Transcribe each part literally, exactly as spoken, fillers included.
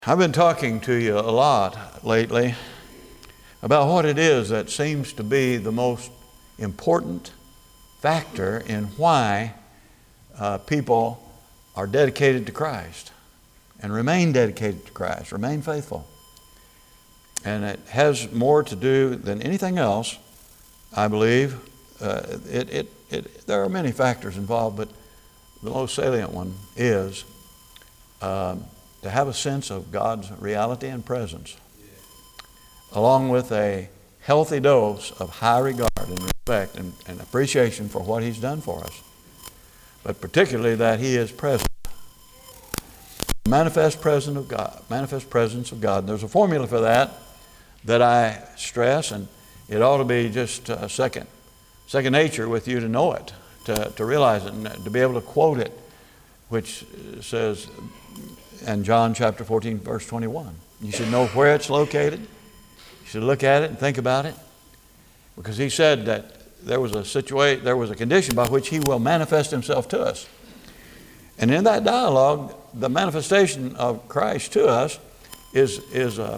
I've been talking to you a lot lately about what it is that seems to be the most important factor in why uh, people are dedicated to Christ and remain dedicated to Christ, remain faithful. And it has more to do than anything else, I believe. Uh, it, it, it, there are many factors involved, but the most salient one is um, to have a sense of God's reality and presence, along with a healthy dose of high regard and respect and, and appreciation for what He's done for us, but particularly that He is present. Manifest presence of God. Manifest presence of God. There's a formula for that that I stress, and it ought to be just uh, second, second nature with you to know it, to, to realize it, and to be able to quote it, which says in John chapter fourteen, verse twenty-one. You should know where it's located. You should look at it and think about it, because He said that there was a situation, there was a condition by which He will manifest Himself to us. And in that dialogue, the manifestation of Christ to us is is uh,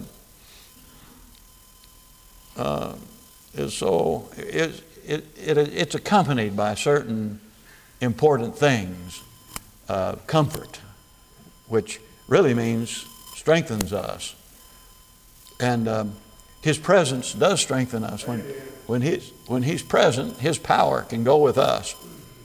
uh, is so is it, it it's accompanied by certain important things, uh, comfort, which really means strengthens us, and um, His presence does strengthen us. When when He's when He's present, His power can go with us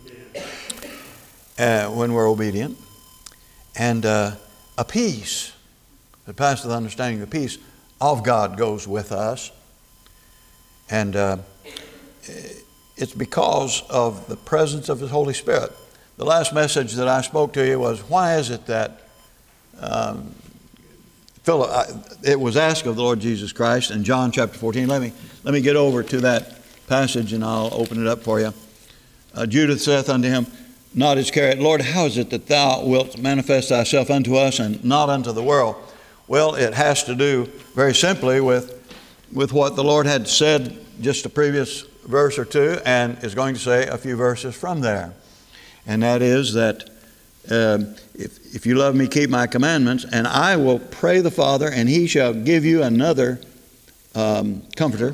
uh, when we're obedient. And uh, a peace that passeth understanding, the peace of God goes with us. And uh, it's because of the presence of His Holy Spirit. The last message that I spoke to you was, why is it that um, Philip, I, it was asked of the Lord Jesus Christ in John chapter fourteen. Let me, let me get over to that passage and I'll open it up for you. Uh, Judas saith unto Him, not Iscariot, Lord, how is it that Thou wilt manifest Thyself unto us and not unto the world? Well, it has to do very simply with, with what the Lord had said just a previous verse or two, and is going to say a few verses from there. And that is that uh, if, if you love me, keep my commandments, and I will pray the Father, and He shall give you another um, comforter,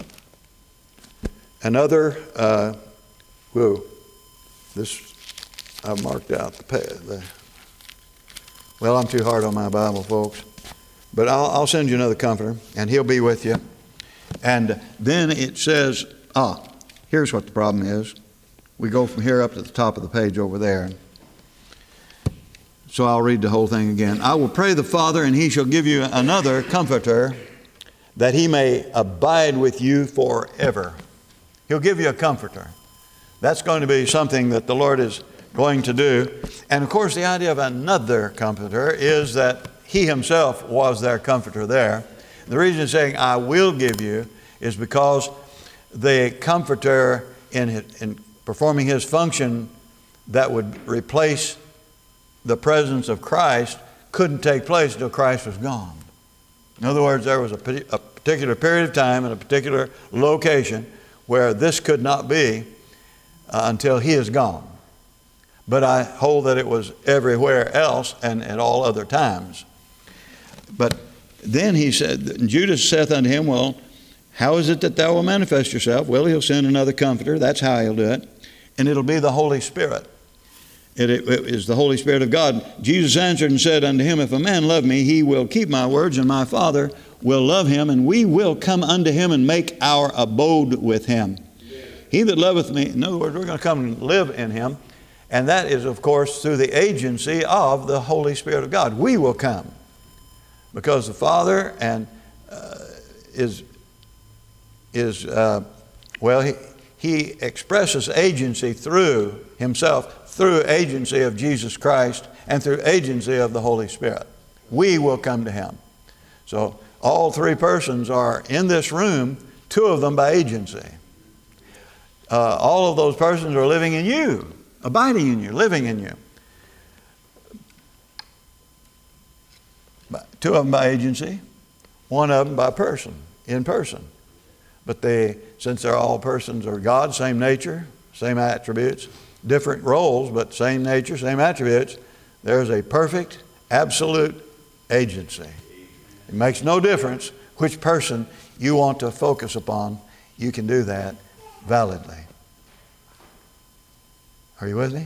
another, uh, whoa, this, I've marked out the, the, well, I'm too hard on my Bible, folks. But I'll, I'll send you another comforter, and He'll be with you. And then it says, ah, here's what the problem is. We go from here up to the top of the page over there. So I'll read the whole thing again. I will pray the Father, and He shall give you another comforter, that He may abide with you forever. He'll give you a comforter. That's going to be something that the Lord is going to do. And of course, the idea of another comforter is that He Himself was their comforter there. The reason He's saying, I will give you, is because the comforter in, his, in performing His function that would replace the presence of Christ couldn't take place until Christ was gone. In other words, there was a, a particular period of time and a particular location where this could not be uh, until He is gone. But I hold that it was everywhere else and at all other times. But then he said, Judas saith unto Him, well, how is it that Thou wilt manifest Yourself? Well, He'll send another comforter. That's how He'll do it. And it'll be the Holy Spirit. It, it, it is the Holy Spirit of God. Jesus answered and said unto him, if a man love me, he will keep my words, and my Father will love him, and we will come unto him and make our abode with him. Yeah. He that loveth me, in other words, we're going to come and live in Him. And that is, of course, through the agency of the Holy Spirit of God. We will come. Because the Father and uh, is, is uh, well, he, he expresses agency through Himself, through agency of Jesus Christ, and through agency of the Holy Spirit. We will come to Him. So all three persons are in this room, two of them by agency. Uh, all of those persons are living in you, abiding in you, living in you. Two of them by agency, one of them by person, in person. But they, since they're all persons are God, same nature, same attributes, different roles, but same nature, same attributes, there's a perfect, absolute agency. It makes no difference which person you want to focus upon. You can do that validly. Are you with me?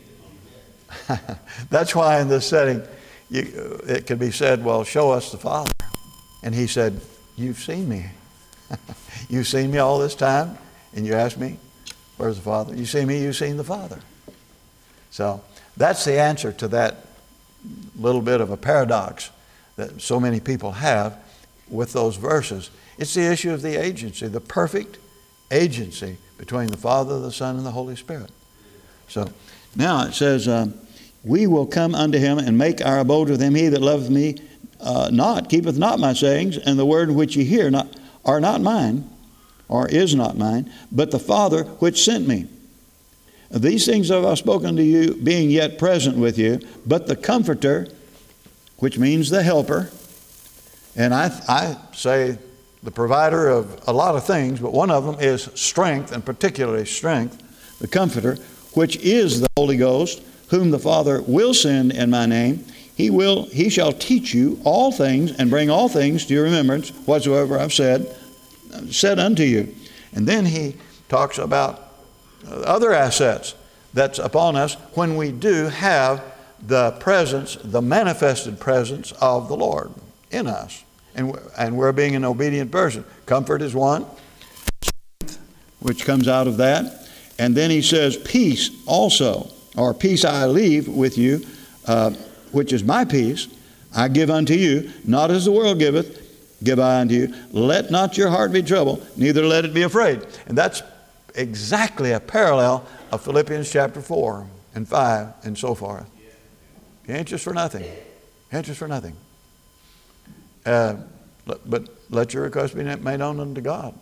That's why in this setting, you, it could be said, well, show us the Father. And he said, you've seen me. You've seen me all this time, and you ask me, where's the Father? You see me, you've seen the Father. So that's the answer to that little bit of a paradox that so many people have with those verses. It's the issue of the agency, the perfect agency between the Father, the Son, and the Holy Spirit. So now it says, um, we will come unto him and make our abode with him. He that loveth me uh, not, keepeth not my sayings, and the word which ye hear not, are not mine, or is not mine, but the Father which sent me. These things have I spoken to you, being yet present with you, but the Comforter, which means the helper, and I, I say the provider of a lot of things, but one of them is strength, and particularly strength, the Comforter, which is the Holy Ghost, whom the Father will send in my name. He will, he shall teach you all things and bring all things to your remembrance, whatsoever I've said, said unto you. And then he talks about other assets that's upon us when we do have the presence, the manifested presence of the Lord in us. And, and we're being an obedient person. Comfort is one, which comes out of that. And then he says, peace also, or peace I leave with you, uh, which is my peace, I give unto you, not as the world giveth, give I unto you. Let not your heart be troubled, neither let it be afraid. And that's exactly a parallel of Philippians chapter four and five and so forth. Be anxious for nothing. Anxious for nothing. Uh, but let your request be made known unto God.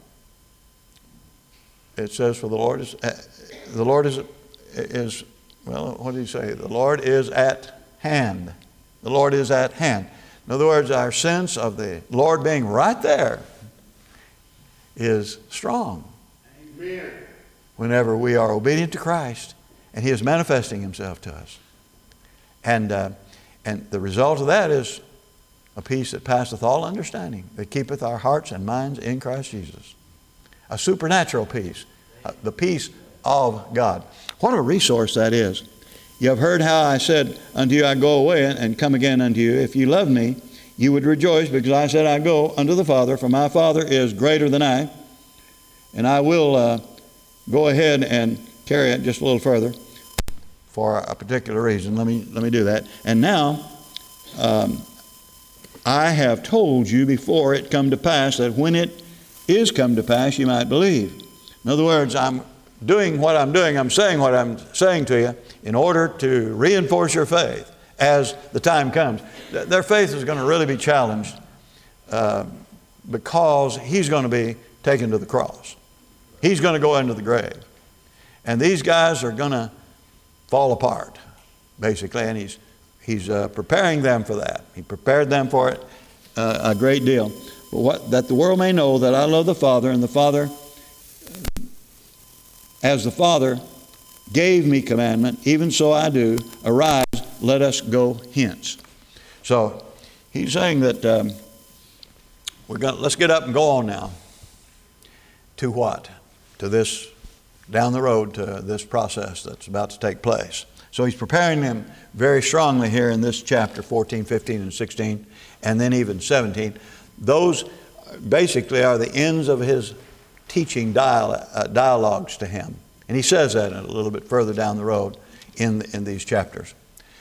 It says, for the Lord is, uh, the Lord is, is, well, what did he say? The Lord is at hand. The Lord is at hand. In other words, our sense of the Lord being right there is strong. Amen. Whenever we are obedient to Christ and he is manifesting himself to us. And, uh, and the result of that is a peace that passeth all understanding, that keepeth our hearts and minds in Christ Jesus. A supernatural peace, uh, the peace of God. What a resource that is. You have heard how I said unto you, I go away and come again unto you. If you love me, you would rejoice, because I said I go unto the Father, for my Father is greater than I. And I will uh, go ahead and carry it just a little further for a particular reason. Let me, let me do that. And now, um, I have told you before it come to pass, that when it is come to pass, you might believe. In other words, I'm doing what I'm doing, I'm saying what I'm saying to you in order to reinforce your faith as the time comes. Their faith is going to really be challenged uh, because he's going to be taken to the cross. He's going to go into the grave. And these guys are going to fall apart, basically, and he's, he's uh, preparing them for that. He prepared them for it uh, a great deal. But what, that the world may know that I love the Father, and the Father, as the Father gave me commandment, even so I do. Arise, let us go hence. So he's saying that um, we're going let's get up and go on now. To what? To this, down the road to this process that's about to take place. So he's preparing them very strongly here in this chapter fourteen, fifteen, and sixteen, and then even seventeen. Those basically are the ends of his teaching dialogue, uh, dialogues to him. And he says that a little bit further down the road in, in these chapters.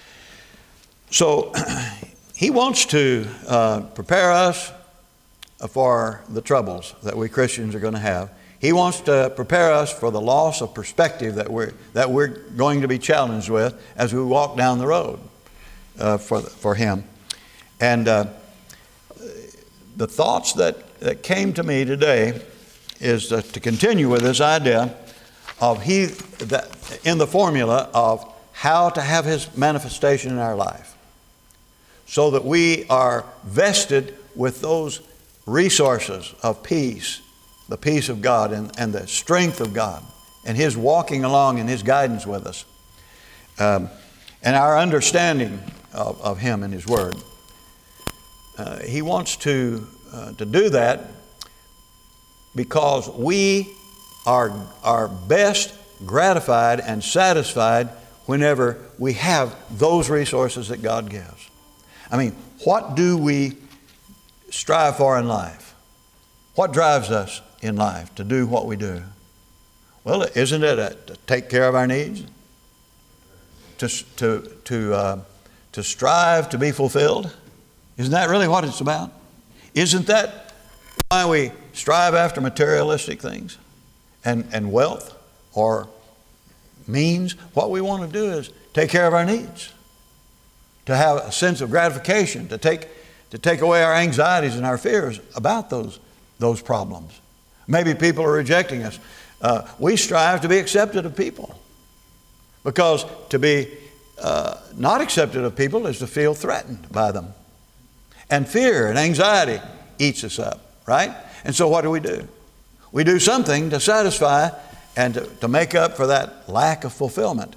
So he wants to uh, prepare us for the troubles that we Christians are going to have. He wants to prepare us for the loss of perspective that we're, that we're going to be challenged with as we walk down the road uh, for, for him. And uh, the thoughts that, that came to me today is to, to continue with this idea of he that in the formula of how to have his manifestation in our life, so that we are vested with those resources of peace, the peace of God and, and the strength of God, and his walking along and his guidance with us, um, and our understanding of, of him and his word. uh, He wants to, uh, to do that because we are, are best gratified and satisfied whenever we have those resources that God gives. I mean, what do we strive for in life? What drives us in life to do what we do? Well, isn't it a, to take care of our needs? To, to, to, uh, to strive to be fulfilled? Isn't that really what it's about? Isn't that why we strive after materialistic things and, and wealth or means? What we want to do is take care of our needs, to have a sense of gratification, to take, to take away our anxieties and our fears about those, those problems. Maybe people are rejecting us. Uh, we strive to be accepted of people, because to be uh, not accepted of people is to feel threatened by them. And fear and anxiety eats us up, right? And so what do we do? We do something to satisfy and to, to make up for that lack of fulfillment.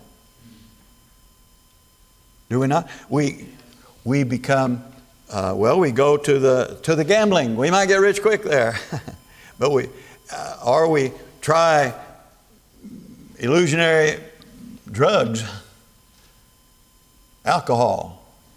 Do we not? We, we become, uh, well, we go to the, to the gambling. We might get rich quick there. But we, uh, or we try illusionary drugs, alcohol,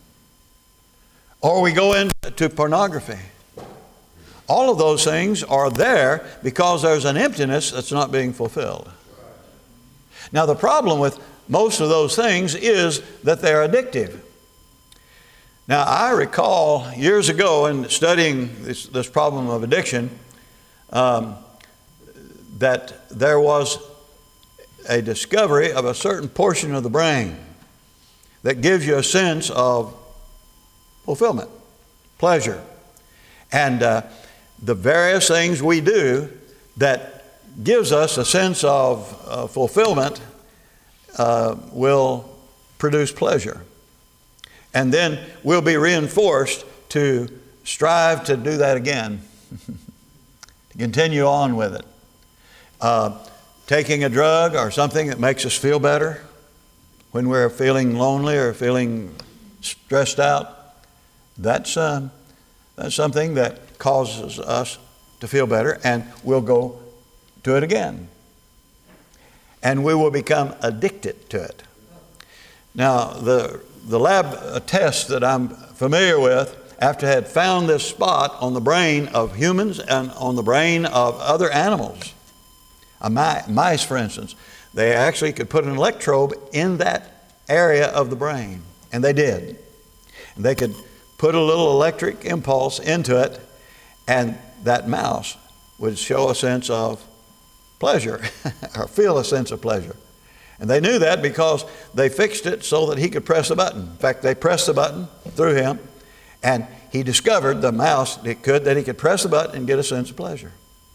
or we go into pornography. All of those things are there because there's an emptiness that's not being fulfilled. Now, the problem with most of those things is that they're addictive. Now, I recall years ago in studying this, this problem of addiction, um, that there was a discovery of a certain portion of the brain that gives you a sense of fulfillment, pleasure. And uh, the various things we do that gives us a sense of uh, fulfillment uh, will produce pleasure. And then we'll be reinforced to strive to do that again, to continue on with it. Uh, taking a drug or something that makes us feel better when we're feeling lonely or feeling stressed out, that's, uh, that's something that causes us to feel better, and we'll go do it again. And we will become addicted to it. Now, the, the lab test that I'm familiar with, after I had found this spot on the brain of humans and on the brain of other animals, a mice, for instance, they actually could put an electrode in that area of the brain, and they did. And they could put a little electric impulse into it, and that mouse would show a sense of pleasure or feel a sense of pleasure. And they knew that because they fixed it so that he could press a button. In fact, they pressed the button through him, and he discovered, the mouse it could, that he could press the button and get a sense of pleasure,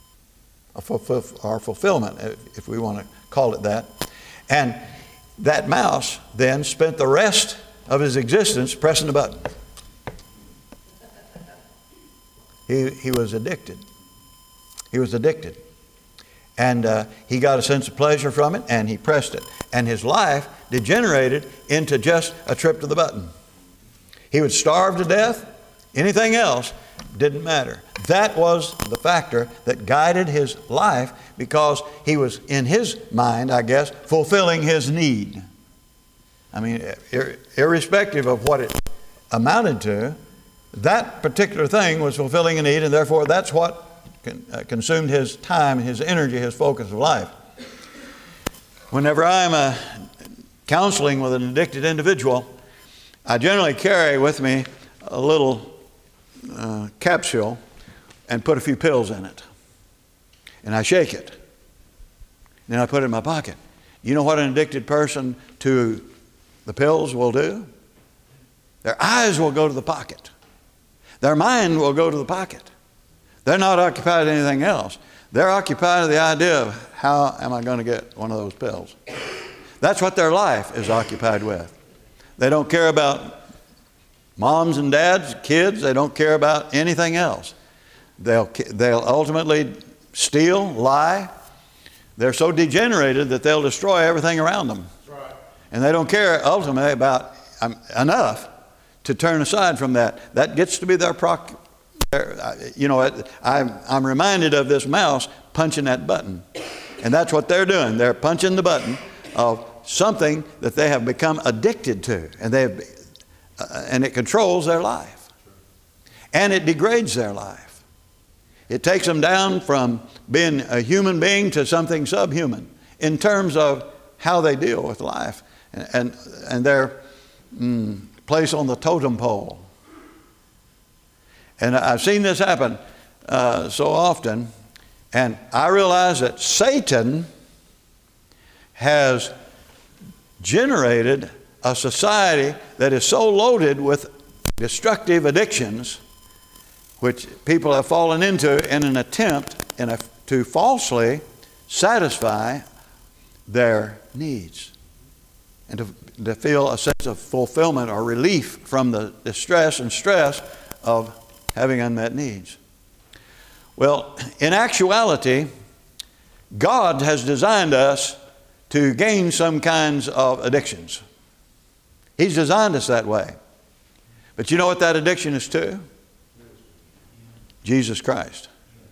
or fulfillment, if we want to call it that. And that mouse then spent the rest of his existence pressing the button. He, he was addicted. He was addicted. And uh, he got a sense of pleasure from it, and he pressed it. And his life degenerated into just a trip to the button. He would starve to death. Anything else didn't matter. That was the factor that guided his life, because he was, in his mind, I guess, fulfilling his need. I mean, ir- irrespective of what it amounted to, that particular thing was fulfilling a need, and therefore that's what con- uh, consumed his time, his energy, his focus of life. Whenever I'm uh, counseling with an addicted individual, I generally carry with me a little uh, capsule and put a few pills in it. And I shake it. Then I put it in my pocket. You know what an addicted person to the pills will do? Their eyes will go to the pocket. Their mind will go to the pocket. They're not occupied with anything else. They're occupied with the idea of, how am I going to get one of those pills? That's what their life is occupied with. They don't care about moms and dads, kids. They don't care about anything else. They'll, they'll ultimately steal, lie. They're so degenerated that they'll destroy everything around them. Right. And they don't care ultimately about um, enough to turn aside from that. That gets to be their proc. Their, you know, I'm, I'm reminded of this mouse punching that button. And that's what they're doing. They're punching the button of something that they have become addicted to. And, they have, uh, and it controls their life. And it degrades their life. It takes them down from being a human being to something subhuman in terms of how they deal with life and, and, and their mm, place on the totem pole. And I've seen this happen uh, so often, and I realize that Satan has generated a society that is so loaded with destructive addictions, which people have fallen into in an attempt in a, to falsely satisfy their needs and to, to feel a sense of fulfillment or relief from the distress and stress of having unmet needs. Well, in actuality, God has designed us to gain some kinds of addictions. He's designed us that way. But you know what that addiction is to? Jesus Christ.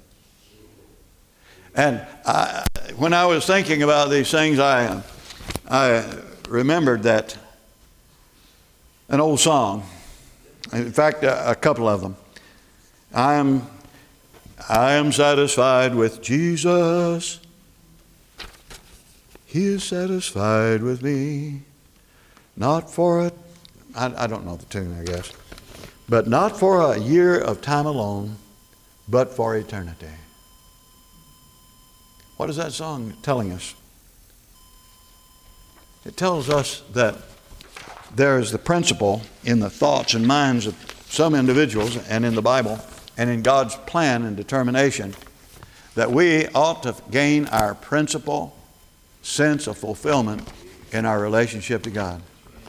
And I, when I was thinking about these things, I, I remembered that an old song, in fact, a, a couple of them. I am, I am satisfied with Jesus. He is satisfied with me. Not for a, I, I don't know the tune, I guess. But not for a year of time alone, but for eternity. What is that song telling us? It tells us that there is the principle in the thoughts and minds of some individuals and in the Bible and in God's plan and determination that we ought to gain our principal sense of fulfillment in our relationship to God.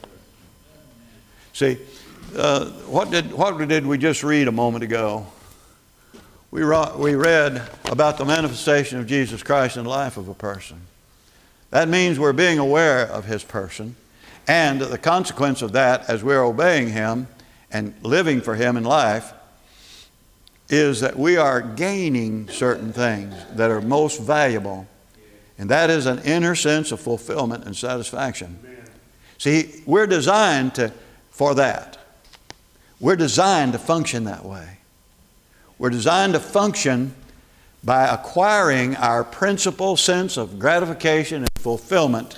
See, uh, what did what did we just read a moment ago? We, we read about the manifestation of Jesus Christ in the life of a person. That means we're being aware of His person, and the consequence of that, as we're obeying Him and living for Him in life, is that we are gaining certain things that are most valuable, and that is an inner sense of fulfillment and satisfaction. See, we're designed to, for that. We're designed to function that way. We're designed to function by acquiring our principal sense of gratification and fulfillment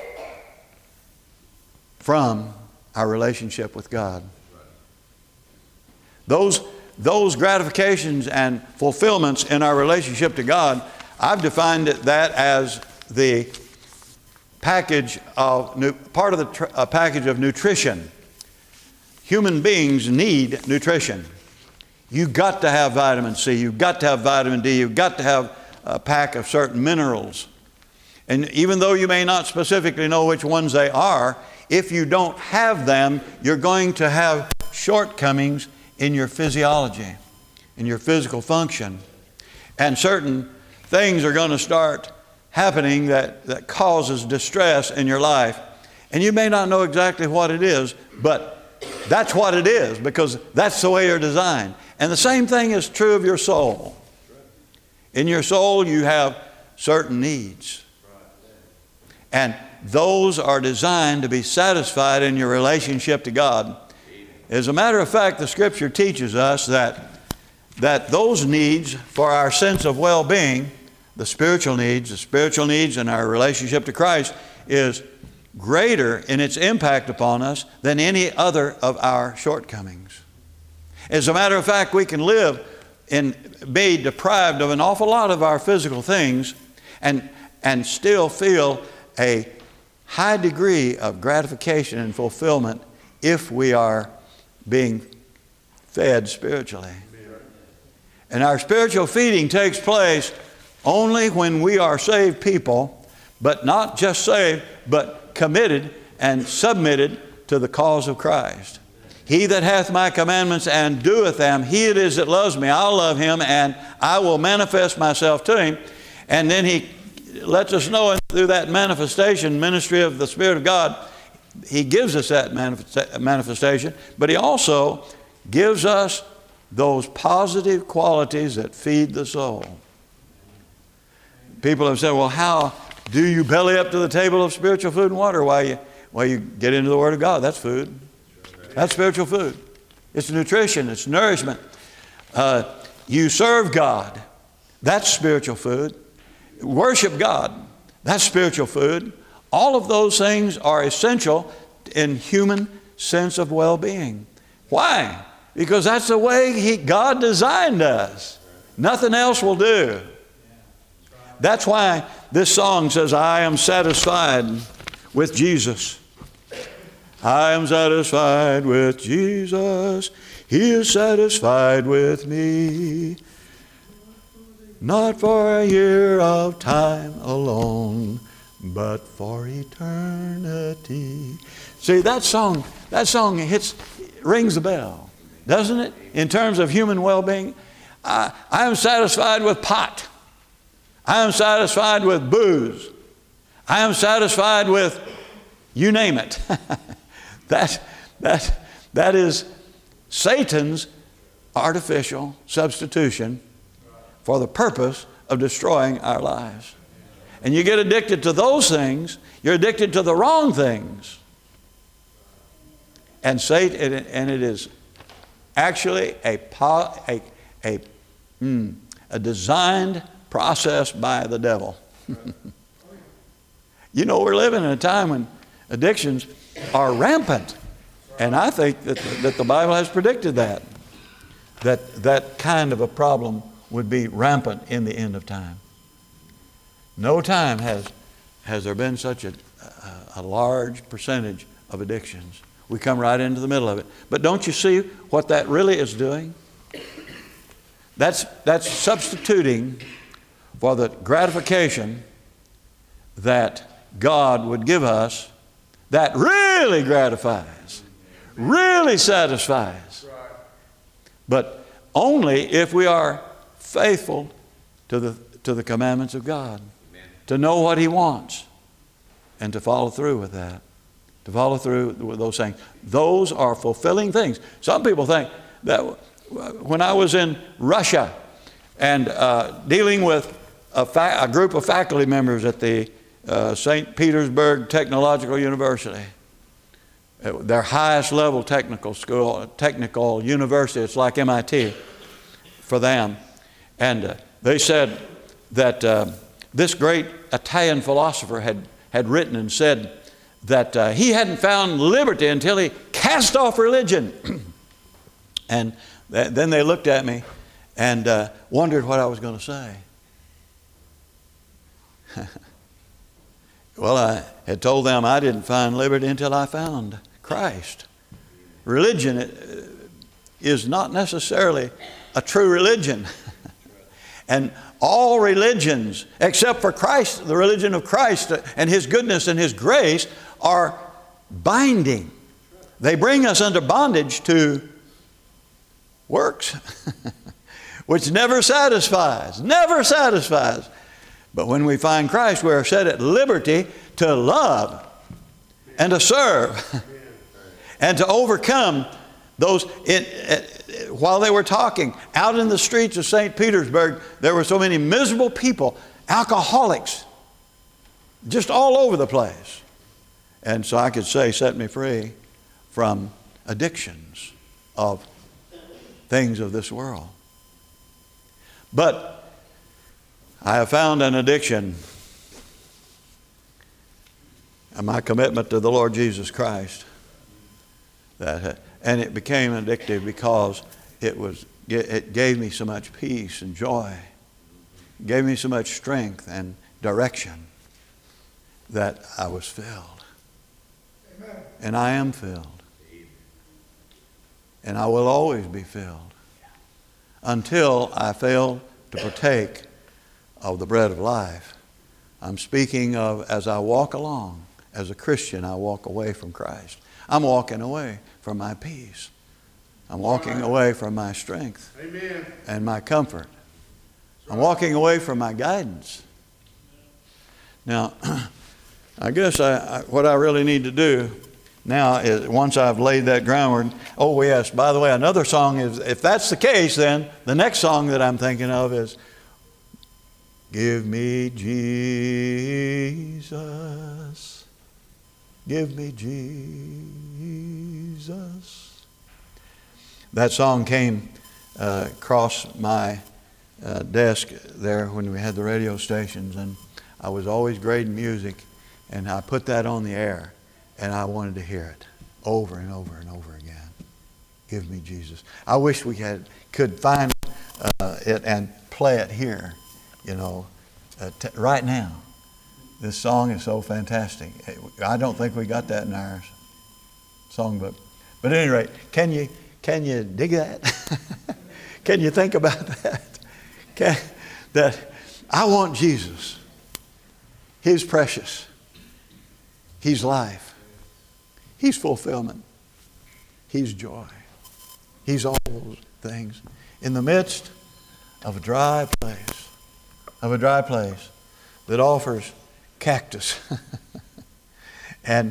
from our relationship with God. Those, those gratifications and fulfillments in our relationship to God, I've defined it, that as the package of, part of the tr- a package of nutrition. Human beings need nutrition. You've got to have vitamin C, you've got to have vitamin D, you've got to have a pack of certain minerals. And even though you may not specifically know which ones they are, if you don't have them, you're going to have shortcomings in your physiology, in your physical function. And certain things are going to start happening that, that causes distress in your life. And you may not know exactly what it is, but that's what it is, because that's the way you're designed. And the same thing is true of your soul. In your soul, you have certain needs. And those are designed to be satisfied in your relationship to God. As a matter of fact, the Scripture teaches us that, that those needs for our sense of well-being, the spiritual needs, the spiritual needs in our relationship to Christ, is greater in its impact upon us than any other of our shortcomings. As a matter of fact, we can live and be deprived of an awful lot of our physical things and, and still feel a high degree of gratification and fulfillment if we are being fed spiritually. And our spiritual feeding takes place only when we are saved people, but not just saved, but committed and submitted to the cause of Christ. He that hath my commandments and doeth them, he it is that loves me, I'll love him, and I will manifest myself to him. And then he lets us know through that manifestation ministry of the Spirit of God He gives us that manifestation, but He also gives us those positive qualities that feed the soul. People have said, well, how do you belly up to the table of spiritual food and water while you, while you get into the Word of God? That's food. That's spiritual food. It's nutrition. It's nourishment. Uh, you serve God. That's spiritual food. Worship God. That's spiritual food. All of those things are essential in human sense of well-being. Why? Because that's the way he, God designed us. Nothing else will do. That's why this song says, I am satisfied with Jesus. I am satisfied with Jesus. He is satisfied with me. Not for a year of time alone, but for eternity. See, that song, that song hits, rings the bell, doesn't it? In terms of human well-being, I, I am satisfied with pot. I am satisfied with booze. I am satisfied with, you name it. that, that, that is Satan's artificial substitution for the purpose of destroying our lives. And you get addicted to those things, you're addicted to the wrong things. And Satan, and it is actually a, a, a, mm, a designed process by the devil. You know, we're living in a time when addictions are rampant. And I think that, that the Bible has predicted that. That that kind of a problem would be rampant in the end of time. No time has, has there been such a, a, a large percentage of addictions. We come right into the middle of it. But don't you see what that really is doing? That's, that's substituting for the gratification that God would give us that really gratifies, really satisfies. But only if we are faithful to the, to the commandments of God, to know what He wants, and to follow through with that, to follow through with those things. Those are fulfilling things. Some people think that when I was in Russia and uh, dealing with a, fa- a group of faculty members at the uh, Saint Petersburg Technological University, their highest level technical school, technical university, it's like M I T for them. And uh, they said that uh, this great Italian philosopher had, had written and said that uh, he hadn't found liberty until he cast off religion. And th- then they looked at me and uh, wondered what I was going to say. Well, I had told them I didn't find liberty until I found Christ. Religion is not necessarily a true religion. And all religions, except for Christ, the religion of Christ and His goodness and His grace, are binding. They bring us under bondage to works, which never satisfies, never satisfies. But when we find Christ, we are set at liberty to love and to serve and to overcome those. It, it, while they were talking, out in the streets of Saint Petersburg, there were so many miserable people, alcoholics, just all over the place. And so I could say, set me free from addictions of things of this world. But I have found an addiction, and my commitment to the Lord Jesus Christ, that, and it became addictive because it was it gave me so much peace and joy, it gave me so much strength and direction that I was filled. Amen. And I am filled. And I will always be filled until I fail to partake of the bread of life. I'm speaking of as I walk along, as a Christian, I walk away from Christ. I'm walking away from my peace. I'm walking away from my strength. Amen. And my comfort. I'm walking away from my guidance. Now, I guess I, I, what I really need to do now, is, once I've laid that groundwork, oh yes, by the way, another song is, if that's the case, then the next song that I'm thinking of is, give me Jesus, give me Jesus. That song came uh, across my uh, desk there when we had the radio stations, and I was always grading music, and I put that on the air, and I wanted to hear it over and over and over again. Give me Jesus. I wish we had could find uh, it and play it here. You know, uh, t- right now, this song is so fantastic. I don't think we got that in our songbook. But at any rate, can you can you dig that? Can you think about that? Can, that I want Jesus. He's precious. He's life. He's fulfillment. He's joy. He's all those things in the midst of a dry place. Of a dry place that offers cactus and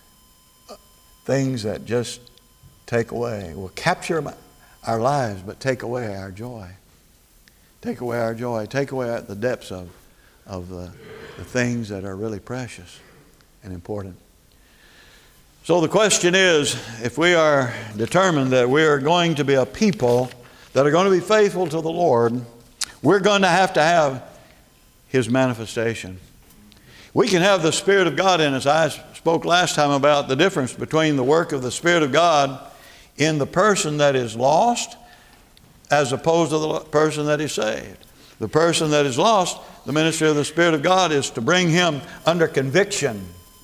things that just take away, will capture our lives, but take away our joy. Take away our joy. Take away the depths of, of the, the things that are really precious and important. So the question is, if we are determined that we are going to be a people that are going to be faithful to the Lord, we're going to have to have His manifestation. We can have the Spirit of God in us. I spoke last time about the difference between the work of the Spirit of God in the person that is lost as opposed to the person that is saved. The person that is lost, the ministry of the Spirit of God is to bring him under conviction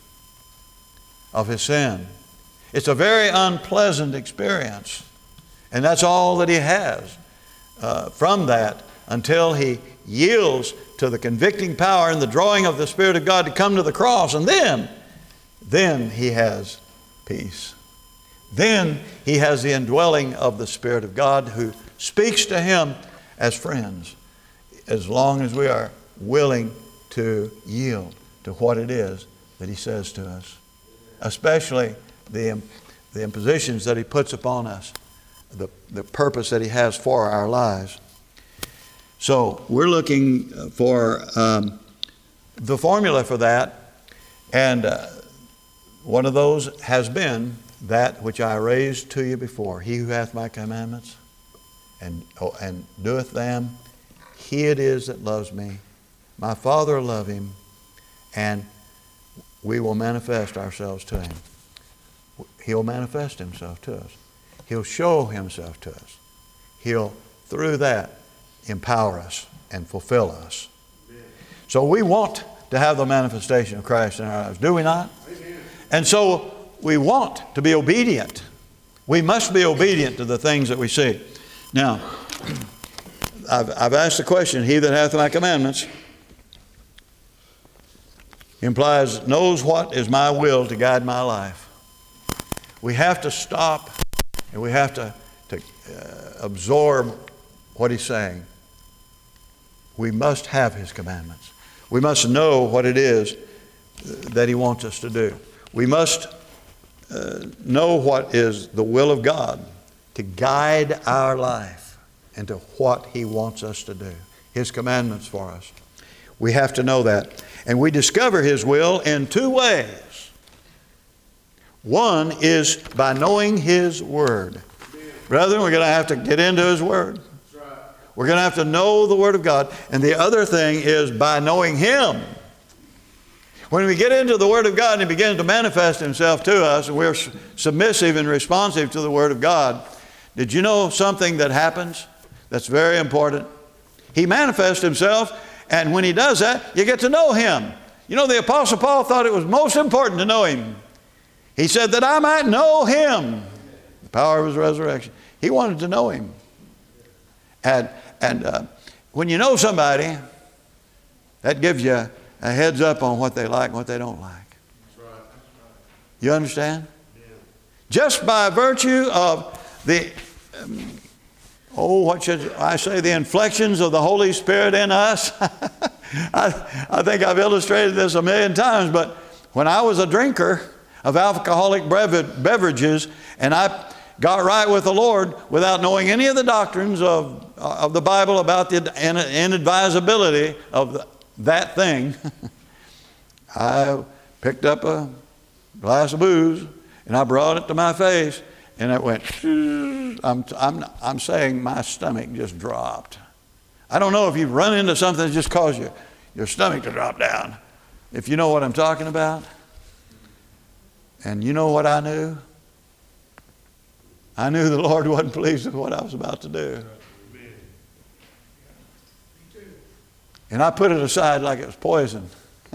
of his sin. It's a very unpleasant experience. And that's all that he has uh, from that until he yields to the convicting power and the drawing of the Spirit of God to come to the cross. And then, then he has peace. Then he has the indwelling of the Spirit of God who speaks to him as friends, as long as we are willing to yield to what it is that he says to us, especially the, the impositions that he puts upon us, the, the purpose that he has for our lives. So we're looking for um, the formula for that, and uh, one of those has been that which I raised to you before. He who hath my commandments and, oh, and doeth them, he it is that loves me. My Father will love him, and we will manifest ourselves to him. He'll manifest himself to us. He'll show himself to us. He'll, through that, empower us and fulfill us. So we want to have the manifestation of Christ in our lives, do we not? And so we want to be obedient. We must be obedient to the things that we see. Now, I've, I've asked the question, he that hath my commandments implies knows what is my will to guide my life. We have to stop and we have to, to uh, absorb what he's saying. We must have his commandments. We must know what it is that he wants us to do. We must uh, know what is the will of God to guide our life into what he wants us to do. His commandments for us. We have to know that. And we discover his will in two ways. One is by knowing his word. Brethren, we're going to have to get into his word. We're going to have to know the word of God. And the other thing is by knowing him. When we get into the word of God and he begins to manifest himself to us, and we're submissive and responsive to the word of God, did you know something that happens that's very important? He manifests himself, and when he does that, you get to know him. You know, the Apostle Paul thought it was most important to know him. He said that I might know him, the power of his resurrection. He wanted to know him. And, and uh, when you know somebody, that gives you a heads up on what they like and what they don't like. That's right. You understand? Yeah. Just by virtue of the, um, oh, what should I say, the inflections of the Holy Spirit in us. I, I think I've illustrated this a million times, but when I was a drinker, of alcoholic beverages, and I got right with the Lord without knowing any of the doctrines of, of the Bible about the inadvisability of the, that thing. I picked up a glass of booze and I brought it to my face, and it went, I'm, I'm, I'm saying my stomach just dropped. I don't know if you've run into something that just caused you, your stomach to drop down, if you know what I'm talking about. And you know what I knew? I knew the Lord wasn't pleased with what I was about to do. And I put it aside like it was poison.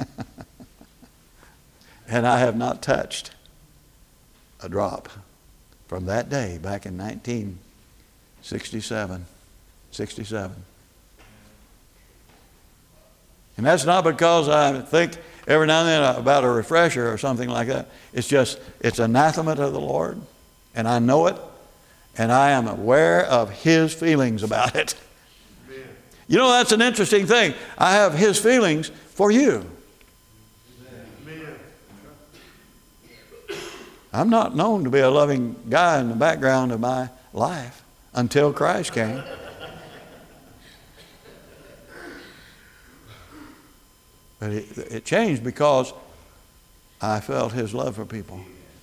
And I have not touched a drop from that day back in nineteen sixty-seven. sixty-seven. And that's not because I think every now and then about a refresher or something like that. It's just, it's anathema to the Lord, and I know it, and I am aware of His feelings about it. Amen. You know, that's an interesting thing. I have His feelings for you. Amen. I'm not known to be a loving guy in the background of my life until Christ came. But it, it changed because I felt His love for people.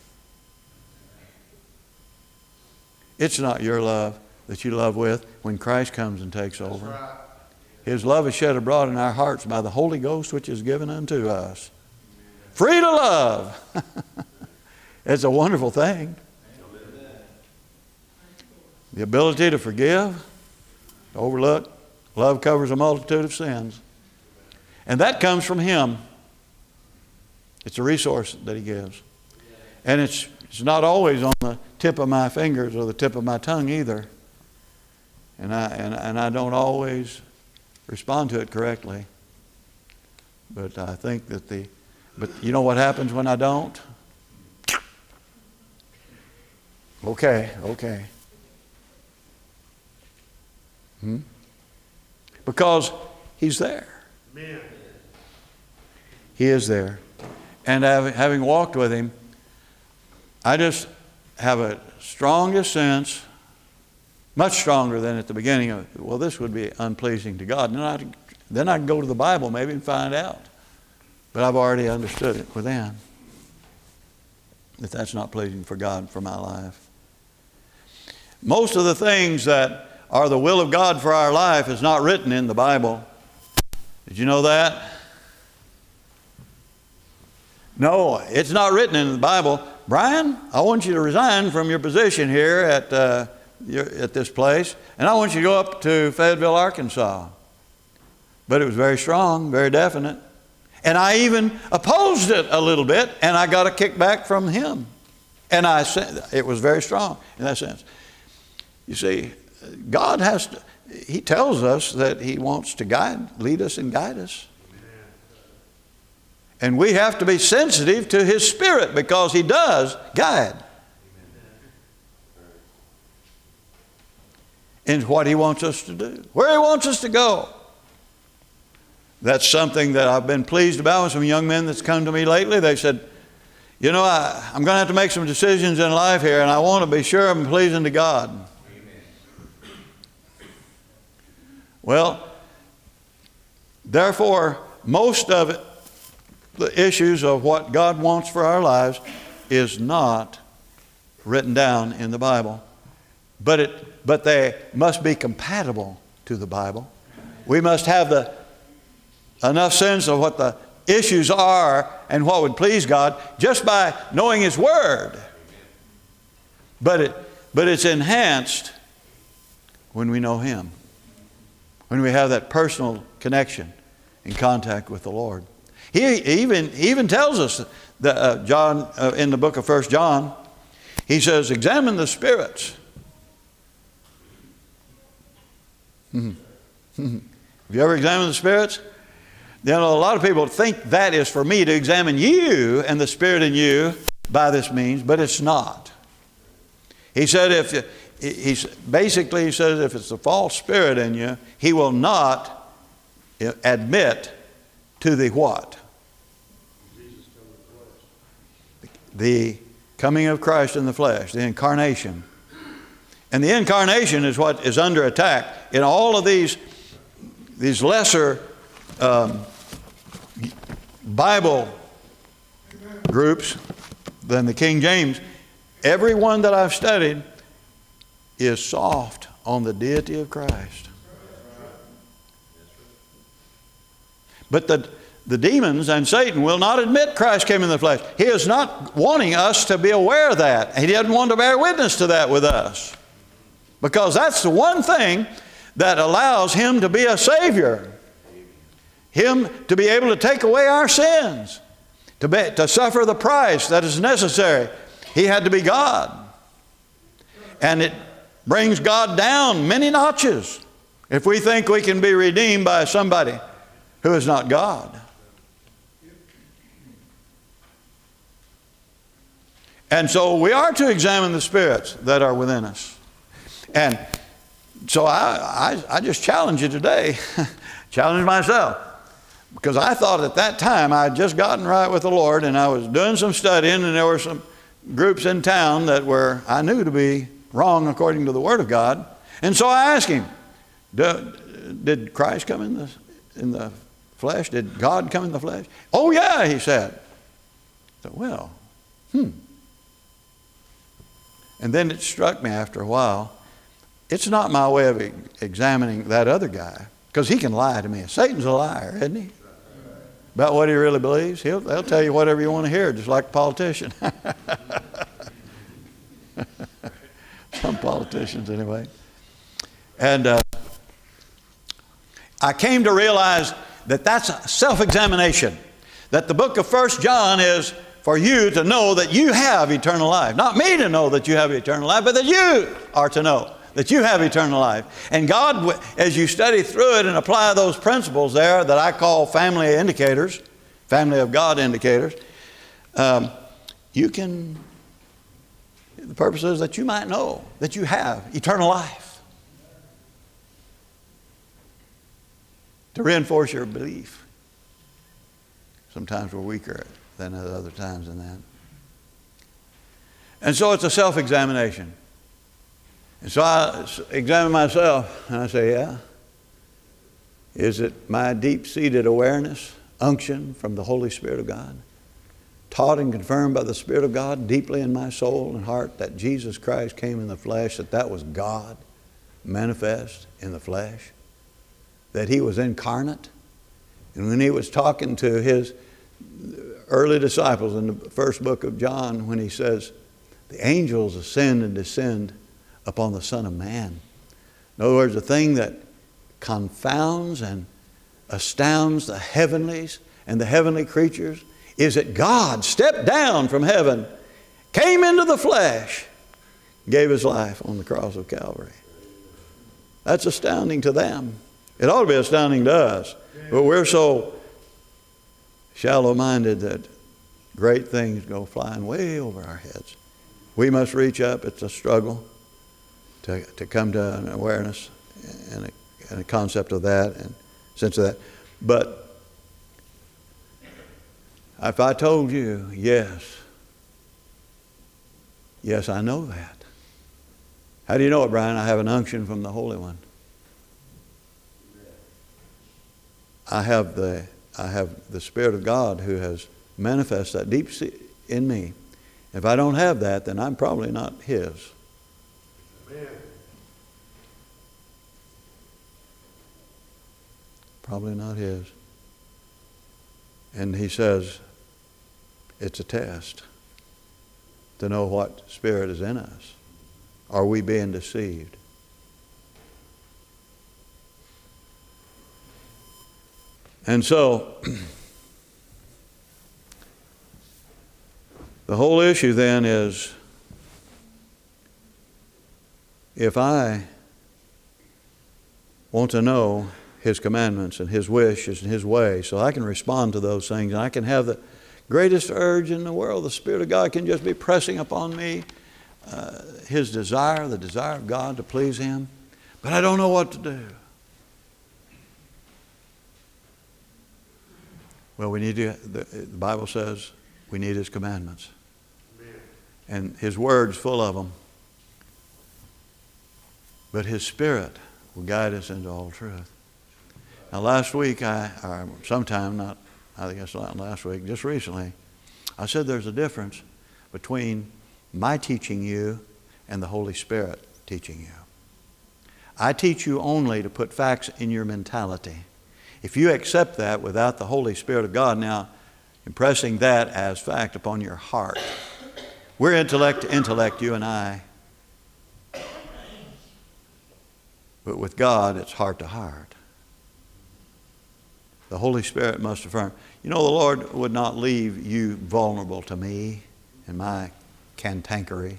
It's not your love that you love with when Christ comes and takes over. Right. His love is shed abroad in our hearts by the Holy Ghost, which is given unto us. Free to love. It's a wonderful thing. The ability to forgive, to overlook. Love covers a multitude of sins. And that comes from Him. It's a resource that He gives. And it's, it's not always on the tip of my fingers or the tip of my tongue either. And I, and, and I don't always respond to it correctly. But I think that the, but you know what happens when I don't? Okay, okay. Hmm? Because He's there. Amen. He is there. And having walked with Him, I just have a strongest sense, much stronger than at the beginning of, well, this would be unpleasing to God. And then I, then I can go to the Bible maybe and find out. But I've already understood it within, that that's not pleasing for God for my life. Most of the things that are the will of God for our life is not written in the Bible. Did you know that? No, it's not written in the Bible. Brian, I want you to resign from your position here at, uh, your, at this place, and I want you to go up to Fayetteville, Arkansas. But it was very strong, very definite. And I even opposed it a little bit, and I got a kickback from him. And I said, it was very strong in that sense. You see, God has to, He tells us that He wants to guide, lead us and guide us. And we have to be sensitive to His Spirit because He does guide in what He wants us to do, where He wants us to go. That's something that I've been pleased about with some young men that's come to me lately. They said, you know, I, I'm going to have to make some decisions in life here, and I want to be sure I'm pleasing to God. Amen. Well, therefore, most of it, the issues of what God wants for our lives is not written down in the Bible. But it, but they must be compatible to the Bible. We must have the enough sense of what the issues are and what would please God just by knowing His Word. But it, but it's enhanced when we know Him. When we have that personal connection and contact with the Lord. He even, he even tells us that uh, John, uh, in the book of First John, he says, examine the spirits. Mm-hmm. Have you ever examined the spirits? You know, a lot of people think that is for me to examine you and the Spirit in you by this means, but it's not. He said, if he's basically he says, if it's a false spirit in you, He will not admit to the what? the coming of Christ in the flesh, the incarnation. And the incarnation is what is under attack in all of these, these lesser um, Bible groups than the King James. Every one that I've studied is soft on the deity of Christ. But the, the demons and Satan will not admit Christ came in the flesh. He is not wanting us to be aware of that. He doesn't want to bear witness to that with us. Because that's the one thing that allows Him to be a Savior. Him to be able to take away our sins. To, be, to suffer the price that is necessary. He had to be God. And it brings God down many notches if we think we can be redeemed by somebody who is not God. And so we are to examine the spirits that are within us. And so I, I, I just challenge you today, challenge myself, because I thought at that time I had just gotten right with the Lord, and I was doing some studying, and there were some groups in town that were I knew to be wrong according to the Word of God. And so I asked him, did Christ come in the, in the flesh? Did God come in the flesh? Oh yeah, he said. So, well, hmm. And then it struck me after a while, it's not my way of examining that other guy, because he can lie to me. Satan's a liar, isn't he? About what he really believes. He'll, they'll tell you whatever you want to hear, just like a politician. Some politicians anyway. And uh, I came to realize that that's self-examination. That the book of First John is for you to know that you have eternal life. Not me to know that you have eternal life, but that you are to know that you have eternal life. And God, as you study through it and apply those principles there that I call family indicators, family of God indicators, um, you can, the purpose is that you might know that you have eternal life. To reinforce your belief. Sometimes we're weaker than at other times in that. And so it's a self-examination. And so I examine myself and I say, yeah, is it my deep-seated awareness, unction from the Holy Spirit of God, taught and confirmed by the Spirit of God deeply in my soul and heart that Jesus Christ came in the flesh, that that was God manifest in the flesh, that He was incarnate? And when He was talking to His early disciples in the first book of John, when He says, the angels ascend and descend upon the Son of Man. In other words, the thing that confounds and astounds the heavenlies and the heavenly creatures is that God stepped down from heaven, came into the flesh, gave His life on the cross of Calvary. That's astounding to them. It ought to be astounding to us. But we're so shallow-minded that great things go flying way over our heads. We must reach up. It's a struggle to, to come to an awareness and a, and a concept of that and sense of that. But if I told you, yes, yes, I know that. How do you know it, Brian? I have an unction from the Holy One. I have the I have the Spirit of God who has manifested that deep in me. If I don't have that, then I'm probably not His. Amen. Probably not His. And He says it's a test to know what spirit is in us. Are we being deceived? And so, the whole issue then is, if I want to know His commandments and His wishes and His way, so I can respond to those things, and I can have the greatest urge in the world, the Spirit of God can just be pressing upon me uh, His desire, the desire of God to please Him, but I don't know what to do. Well, we need to, the, the Bible says we need His commandments. And His Word's full of them. But His Spirit will guide us into all truth. Now last week, I, or sometime, not, I think it's not last week, just recently, I said there's a difference between my teaching you and the Holy Spirit teaching you. I teach you only to put facts in your mentality. If you accept that without the Holy Spirit of God now impressing that as fact upon your heart, we're intellect to intellect, you and I. But with God, it's heart to heart. The Holy Spirit must affirm. You know, the Lord would not leave you vulnerable to me and my cantankerity.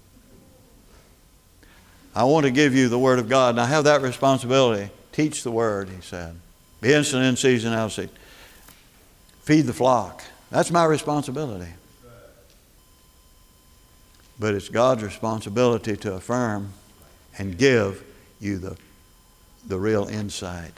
I want to give you the Word of God, and I have that responsibility. Teach the Word, He said. Be instant in season, out of season. Feed the flock. That's my responsibility. But it's God's responsibility to affirm and give you the, the real insight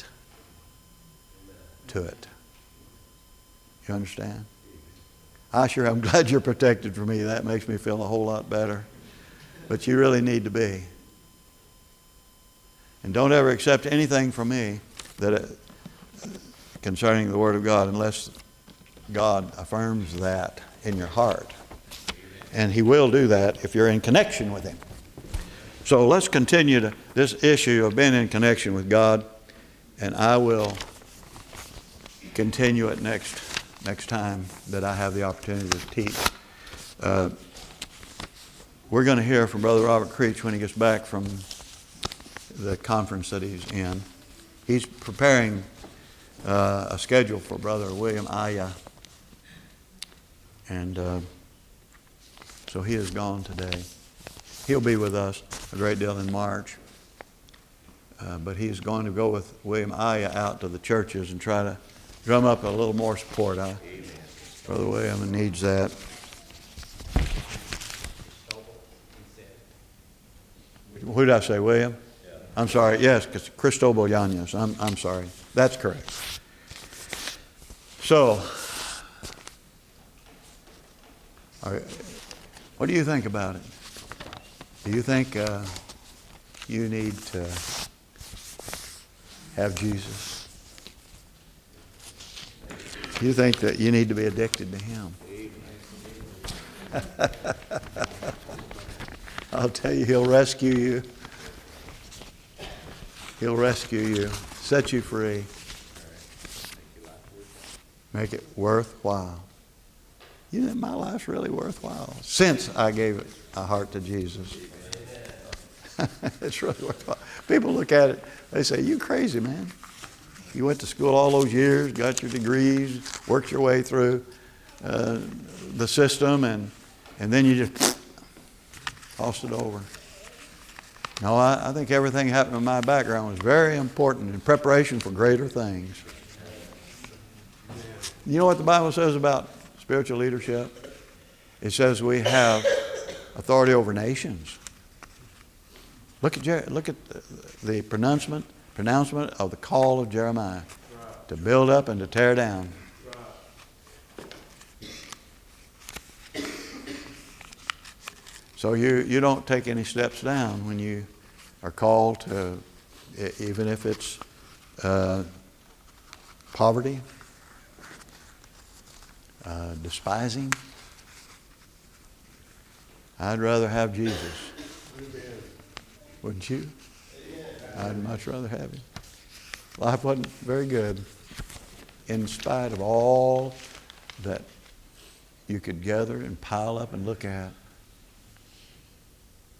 to it. You understand? I sure am glad you're protected from me. That makes me feel a whole lot better. But you really need to be. And don't ever accept anything from me that uh, concerning the Word of God unless God affirms that in your heart. And He will do that if you're in connection with Him. So let's continue to this issue of being in connection with God, and I will continue it next next time that I have the opportunity to teach. Uh, we're going to hear from Brother Robert Creech when he gets back from the conference that he's in. He's preparing uh, a schedule for Brother William Aya, and uh, so he is gone today. He'll be with us a great deal in March, uh, but he's going to go with William Aya out to the churches and try to drum up a little more support. I, Brother William needs that. Who did I say, William? I'm sorry. Yes, because Cristobal Yanez. I'm I'm sorry. That's correct. So, all right, what do you think about it? Do you think uh, you need to have Jesus? Do you think that you need to be addicted to Him? I'll tell you, He'll rescue you. He'll rescue you, set you free, make it worthwhile. You know, my life's really worthwhile since I gave a heart to Jesus. It's really worthwhile. People look at it, they say, "You crazy, man. You went to school all those years, got your degrees, worked your way through uh, the system, and and then you just tossed it over." No, I, I think everything happened in my background was very important in preparation for greater things. You know what the Bible says about spiritual leadership? It says we have authority over nations. Look at Jer- look at the, the pronouncement pronouncement of the call of Jeremiah to build up and to tear down. So you, you don't take any steps down when you are called to, even if it's uh, poverty, uh, despising. I'd rather have Jesus. Wouldn't you? I'd much rather have Him. Life wasn't very good in spite of all that you could gather and pile up and look at.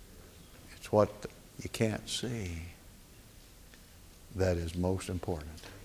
It's what you can't see that is most important.